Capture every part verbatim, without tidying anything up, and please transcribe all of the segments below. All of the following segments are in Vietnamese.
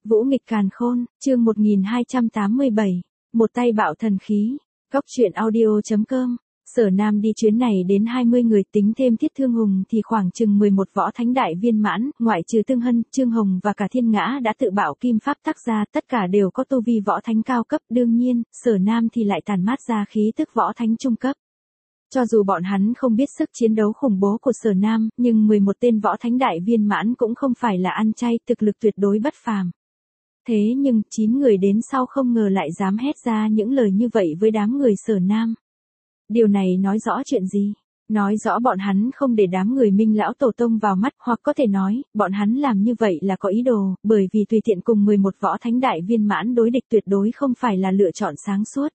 Vũ nghịch càn khôn, chương một nghìn hai trăm tám mươi bảy, một tay bạo thần khí. Góc truyện audio chấm com. Sở Nam đi chuyến này đến hai mươi người, tính thêm Tiết Thương Hùng thì khoảng chừng mười một võ thánh đại viên mãn, ngoại trừ Tương Hân, Trương Hồng và cả Thiên Ngã đã tự bạo kim pháp tác ra, tất cả đều có tu vi võ thánh cao cấp, đương nhiên, Sở Nam thì lại tản mát ra khí tức võ thánh trung cấp. Cho dù bọn hắn không biết sức chiến đấu khủng bố của Sở Nam, nhưng mười một tên võ thánh đại viên mãn cũng không phải là ăn chay, thực lực tuyệt đối bất phàm. Thế nhưng, chín người đến sau không ngờ lại dám hét ra những lời như vậy với đám người Sở Nam. Điều này nói rõ chuyện gì? Nói rõ bọn hắn không để đám người Minh lão tổ tông vào mắt, hoặc có thể nói, bọn hắn làm như vậy là có ý đồ, bởi vì tùy tiện cùng mười một võ thánh đại viên mãn đối địch tuyệt đối không phải là lựa chọn sáng suốt.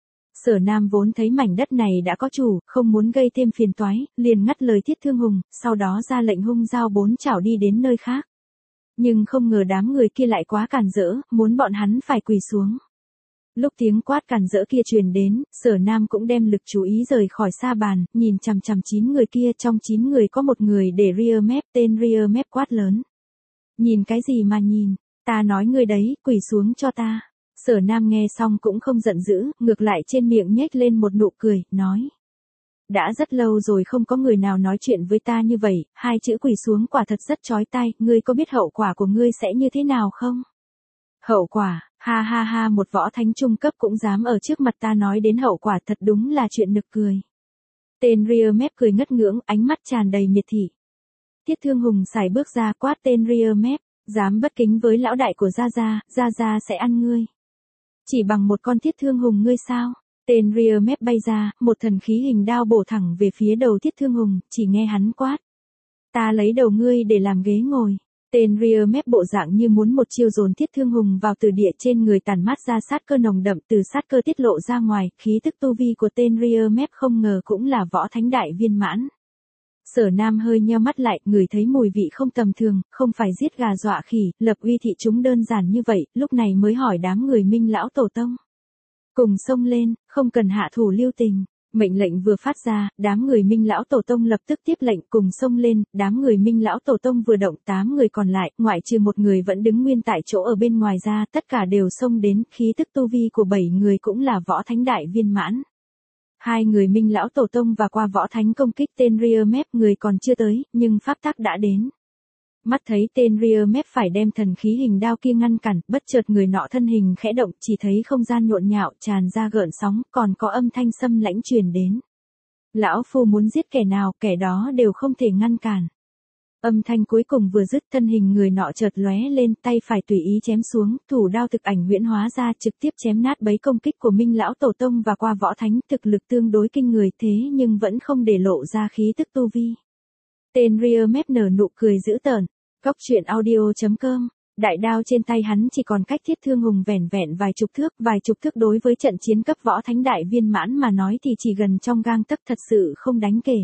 Sở Nam vốn thấy mảnh đất này đã có chủ, không muốn gây thêm phiền toái, liền ngắt lời Tiết Thương Hùng, sau đó ra lệnh hung dao bốn chảo đi đến nơi khác. Nhưng không ngờ đám người kia lại quá càn rỡ, muốn bọn hắn phải quỳ xuống. Lúc tiếng quát càn rỡ kia truyền đến, Sở Nam cũng đem lực chú ý rời khỏi sa bàn, nhìn chằm chằm chín người kia, trong chín người có một người để rear map, tên rear map quát lớn. Nhìn cái gì mà nhìn, ta nói ngươi đấy, quỳ xuống cho ta. Sở Nam nghe xong cũng không giận dữ, ngược lại trên miệng nhếch lên một nụ cười, nói. Đã rất lâu rồi không có người nào nói chuyện với ta như vậy, hai chữ quỳ xuống quả thật rất chói tai, ngươi có biết hậu quả của ngươi sẽ như thế nào không? Hậu quả, ha ha ha, một võ thánh trung cấp cũng dám ở trước mặt ta nói đến hậu quả, thật đúng là chuyện nực cười. Tên rear map cười ngất ngưỡng, ánh mắt tràn đầy miệt thị. Tiết Thương Hùng xài bước ra quát tên rear map, dám bất kính với lão đại của Gia Gia, Gia Gia sẽ ăn ngươi. Chỉ bằng một con Tiết Thương Hùng ngươi sao? Tên rear map bay ra, một thần khí hình đao bổ thẳng về phía đầu Tiết Thương Hùng, chỉ nghe hắn quát. Ta lấy đầu ngươi để làm ghế ngồi. Tên rear map bộ dạng như muốn một chiêu dồn Tiết Thương Hùng vào từ địa, trên người tản mát ra sát cơ nồng đậm, từ sát cơ tiết lộ ra ngoài, khí tức tu vi của tên rear map không ngờ cũng là võ thánh đại viên mãn. Sở Nam hơi nheo mắt lại, ngửi thấy mùi vị không tầm thường, không phải giết gà dọa khỉ, lập uy thị chúng đơn giản như vậy, lúc này mới hỏi đám người Minh lão tổ tông. Cùng xông lên, không cần hạ thủ lưu tình. Mệnh lệnh vừa phát ra, đám người Minh lão tổ tông lập tức tiếp lệnh cùng xông lên, đám người Minh lão tổ tông vừa động, tám người còn lại, ngoại trừ một người vẫn đứng nguyên tại chỗ ở bên ngoài ra, tất cả đều xông đến, khí tức tu vi của bảy người cũng là võ thánh đại viên mãn. Hai người Minh lão tổ tông và qua võ thánh công kích tên rear map, người còn chưa tới, nhưng pháp tắc đã đến. Mắt thấy tên rear map phải đem thần khí hình đao kia ngăn cản, bất chợt người nọ thân hình khẽ động, chỉ thấy không gian nhộn nhạo, tràn ra gợn sóng, còn có âm thanh xâm lãnh truyền đến. Lão phu muốn giết kẻ nào, kẻ đó đều không thể ngăn cản. Âm thanh cuối cùng vừa dứt, thân hình người nọ chợt lóe lên, tay phải tùy ý chém xuống, thủ đao thực ảnh huyễn hóa ra, trực tiếp chém nát bấy công kích của Minh lão tổ tông và qua võ thánh, thực lực tương đối kinh người, thế nhưng vẫn không để lộ ra khí tức tu vi. Tên rear map nở nụ cười dữ tợn. Góc truyện audio chấm com. Đại đao trên tay hắn chỉ còn cách Tiết Thương Hùng vẻn vẹn vài chục thước, vài chục thước đối với trận chiến cấp võ thánh đại viên mãn mà nói thì chỉ gần trong gang tấc, thật sự không đáng kể.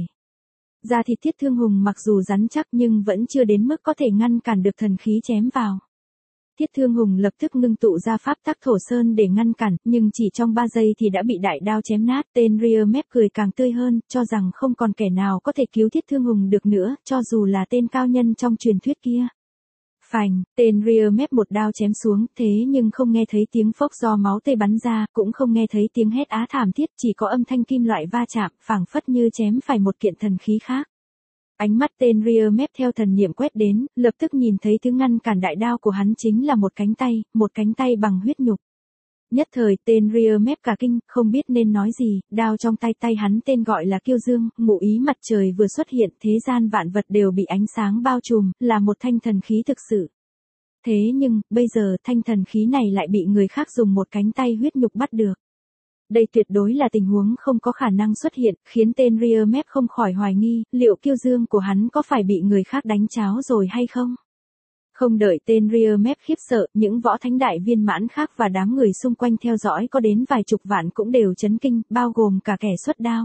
Da thịt Tiết Thương Hùng mặc dù rắn chắc nhưng vẫn chưa đến mức có thể ngăn cản được thần khí chém vào. Tiết Thương Hùng lập tức ngưng tụ ra pháp tắc thổ sơn để ngăn cản, nhưng chỉ trong ba giây thì đã bị đại đao chém nát. Tên rear map cười càng tươi hơn, cho rằng không còn kẻ nào có thể cứu Tiết Thương Hùng được nữa, cho dù là tên cao nhân trong truyền thuyết kia. Phành, tên rear map một đao chém xuống, thế nhưng không nghe thấy tiếng phốc do máu tươi bắn ra, cũng không nghe thấy tiếng hét á thảm thiết, chỉ có âm thanh kim loại va chạm, phảng phất như chém phải một kiện thần khí khác. Ánh mắt tên rear map theo thần niệm quét đến, lập tức nhìn thấy thứ ngăn cản đại đao của hắn chính là một cánh tay, một cánh tay bằng huyết nhục. Nhất thời tên rear map cả kinh, không biết nên nói gì, đao trong tay tay hắn tên gọi là Kiêu Dương, ngụ ý mặt trời vừa xuất hiện, thế gian vạn vật đều bị ánh sáng bao trùm, là một thanh thần khí thực sự. Thế nhưng, bây giờ thanh thần khí này lại bị người khác dùng một cánh tay huyết nhục bắt được. Đây tuyệt đối là tình huống không có khả năng xuất hiện, khiến tên rear map không khỏi hoài nghi, liệu Kiêu Dương của hắn có phải bị người khác đánh cháo rồi hay không? Không đợi tên rear map khiếp sợ, những võ thánh đại viên mãn khác và đám người xung quanh theo dõi có đến vài chục vạn cũng đều chấn kinh, bao gồm cả kẻ xuất đao.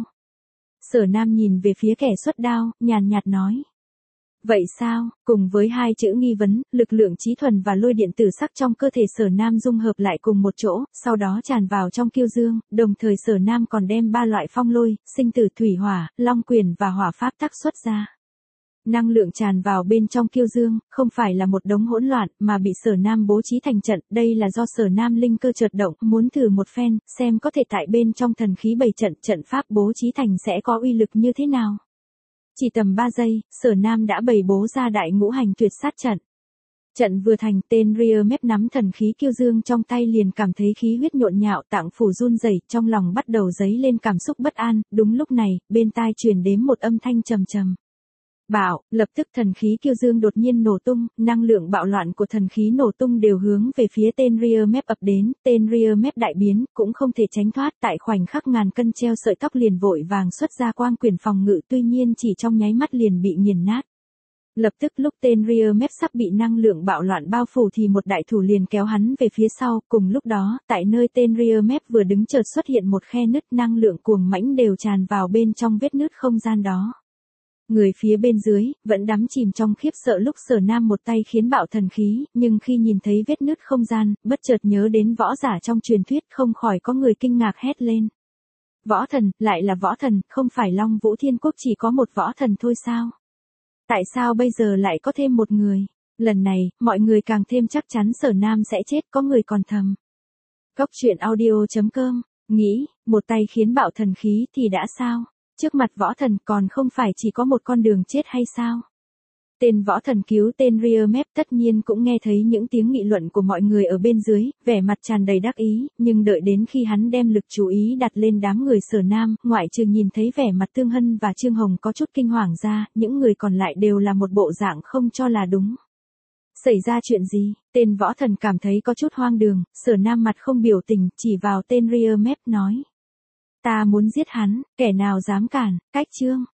Sở Nam nhìn về phía kẻ xuất đao, nhàn nhạt nói. Vậy sao, cùng với hai chữ nghi vấn, lực lượng trí thuần và lôi điện tử sắc trong cơ thể Sở Nam dung hợp lại cùng một chỗ, sau đó tràn vào trong Kiêu Dương, đồng thời Sở Nam còn đem ba loại phong lôi, sinh tử thủy hỏa, long quyền và hỏa pháp tắc xuất ra. Năng lượng tràn vào bên trong kiêu dương, không phải là một đống hỗn loạn, mà bị Sở Nam bố trí thành trận, đây là do Sở Nam linh cơ chợt động, muốn thử một phen, xem có thể tại bên trong thần khí bày trận, trận pháp bố trí thành sẽ có uy lực như thế nào. Chỉ tầm ba giây, Sở Nam đã bày bố ra đại ngũ hành tuyệt sát trận. Trận vừa thành, tên Ria Mép nắm thần khí kiêu dương trong tay liền cảm thấy khí huyết nhộn nhạo, tạng phủ run rẩy, trong lòng bắt đầu dấy lên cảm xúc bất an, đúng lúc này, bên tai truyền đến một âm thanh trầm trầm. Bạo, lập tức thần khí kiêu dương đột nhiên nổ tung, năng lượng bạo loạn của thần khí nổ tung đều hướng về phía tên Ria Mép ập đến, tên Ria Mép đại biến, cũng không thể tránh thoát, tại khoảnh khắc ngàn cân treo sợi tóc liền vội vàng xuất ra quang quyền phòng ngự, tuy nhiên chỉ trong nháy mắt liền bị nghiền nát. Lập tức lúc tên Ria Mép sắp bị năng lượng bạo loạn bao phủ thì một đại thủ liền kéo hắn về phía sau, cùng lúc đó, tại nơi tên Ria Mép vừa đứng chợt xuất hiện một khe nứt, năng lượng cuồng mãnh đều tràn vào bên trong vết nứt không gian đó. Người phía bên dưới, vẫn đắm chìm trong khiếp sợ lúc Sở Nam một tay khiến bạo thần khí, nhưng khi nhìn thấy vết nứt không gian, bất chợt nhớ đến võ giả trong truyền thuyết, không khỏi có người kinh ngạc hét lên. Võ thần, lại là võ thần, không phải Long Vũ Thiên Quốc chỉ có một võ thần thôi sao? Tại sao bây giờ lại có thêm một người? Lần này, mọi người càng thêm chắc chắn Sở Nam sẽ chết, có người còn thầm. Góc truyện audio chấm com, nghĩ, một tay khiến bạo thần khí thì đã sao? Trước mặt võ thần còn không phải chỉ có một con đường chết hay sao? Tên võ thần cứu tên Ria Mép tất nhiên cũng nghe thấy những tiếng nghị luận của mọi người ở bên dưới, vẻ mặt tràn đầy đắc ý, nhưng đợi đến khi hắn đem lực chú ý đặt lên đám người Sở Nam, ngoại trừ nhìn thấy vẻ mặt Tương Hân và Trương Hồng có chút kinh hoàng ra, những người còn lại đều là một bộ dạng không cho là đúng. Xảy ra chuyện gì? Tên võ thần cảm thấy có chút hoang đường, Sở Nam mặt không biểu tình, chỉ vào tên Ria Mép nói. Ta muốn giết hắn, kẻ nào dám cản, cách chương.